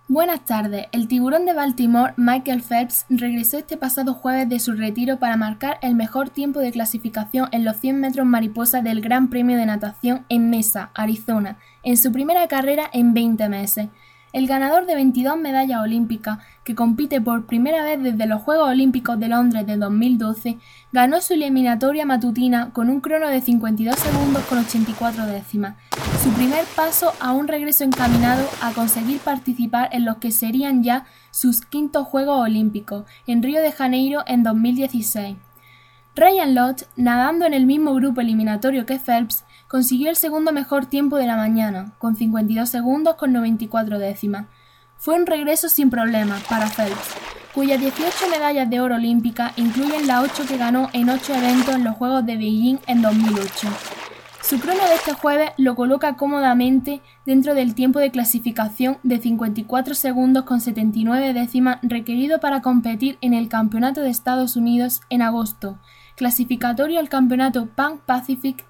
Buenas tardes. El tiburón de Baltimore, Michael Phelps, regresó este pasado jueves de su retiro para marcar el mejor tiempo de clasificación en los 100 metros mariposa del Gran Premio de Natación en Mesa, Arizona, en su primera carrera en 20 meses. El ganador de 22 medallas olímpicas, que compite por primera vez desde los Juegos Olímpicos de Londres de 2012, ganó su eliminatoria matutina con un crono de 52 segundos con 84 décimas, su primer paso a un regreso encaminado a conseguir participar en los que serían ya sus quintos Juegos Olímpicos, en Río de Janeiro en 2016. Ryan Lochte, nadando en el mismo grupo eliminatorio que Phelps, consiguió el segundo mejor tiempo de la mañana, con 52 segundos con 94 décimas. Fue un regreso sin problemas para Phelps, cuyas 18 medallas de oro olímpicas incluyen las 8 que ganó en 8 eventos en los Juegos de Beijing en 2008. Su crono de este jueves lo coloca cómodamente dentro del tiempo de clasificación de 54 segundos con 79 décimas requerido para competir en el Campeonato de Estados Unidos en agosto, clasificatorio al Campeonato Pan Pacific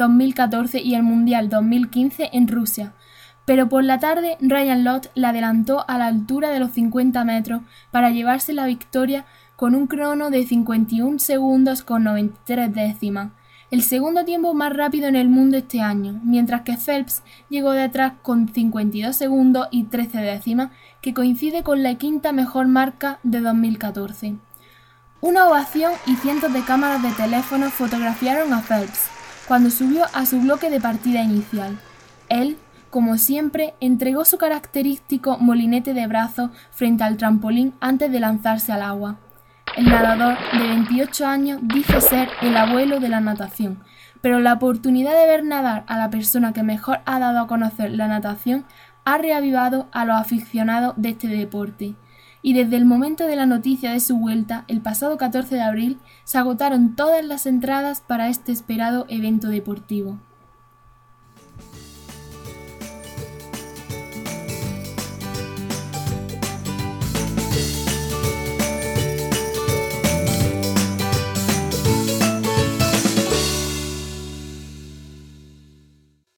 2014 y el Mundial 2015 en Rusia. Pero por la tarde Ryan Lochte la adelantó a la altura de los 50 metros para llevarse la victoria con un crono de 51 segundos con 93 décimas. El segundo tiempo más rápido en el mundo este año, mientras que Phelps llegó detrás con 52 segundos y 13 décimas, que coincide con la quinta mejor marca de 2014. Una ovación y cientos de cámaras de teléfono fotografiaron a Phelps cuando subió a su bloque de partida inicial. Él, como siempre, entregó su característico molinete de brazos frente al trampolín antes de lanzarse al agua. El nadador, de 28 años, dice ser el abuelo de la natación, pero la oportunidad de ver nadar a la persona que mejor ha dado a conocer la natación ha reavivado a los aficionados de este deporte. Y desde el momento de la noticia de su vuelta, el pasado 14 de abril, se agotaron todas las entradas para este esperado evento deportivo.